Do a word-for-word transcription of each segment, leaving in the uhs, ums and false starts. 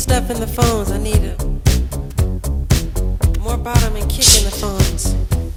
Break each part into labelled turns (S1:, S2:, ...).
S1: stuff in the phones. I need a more bottom and kick in the phones.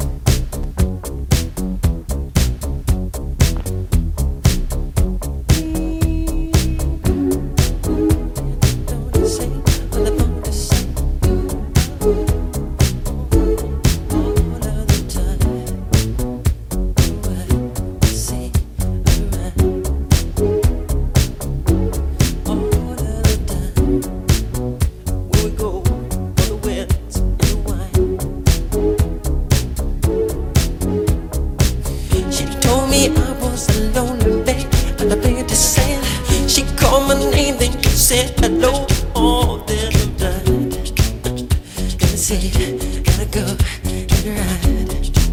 S1: I was alone in bed, and I began to say, she called my name, then she said hello. Oh, then I'm done. Gonna say, gotta go, get a ride.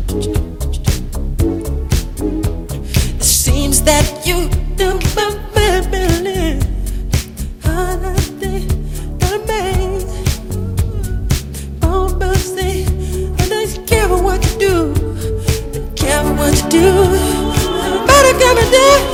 S1: It seems that you do my baby. Holiday, gotta make. Oh, but say, I don't care what you do, don't care what you do. But I gotta do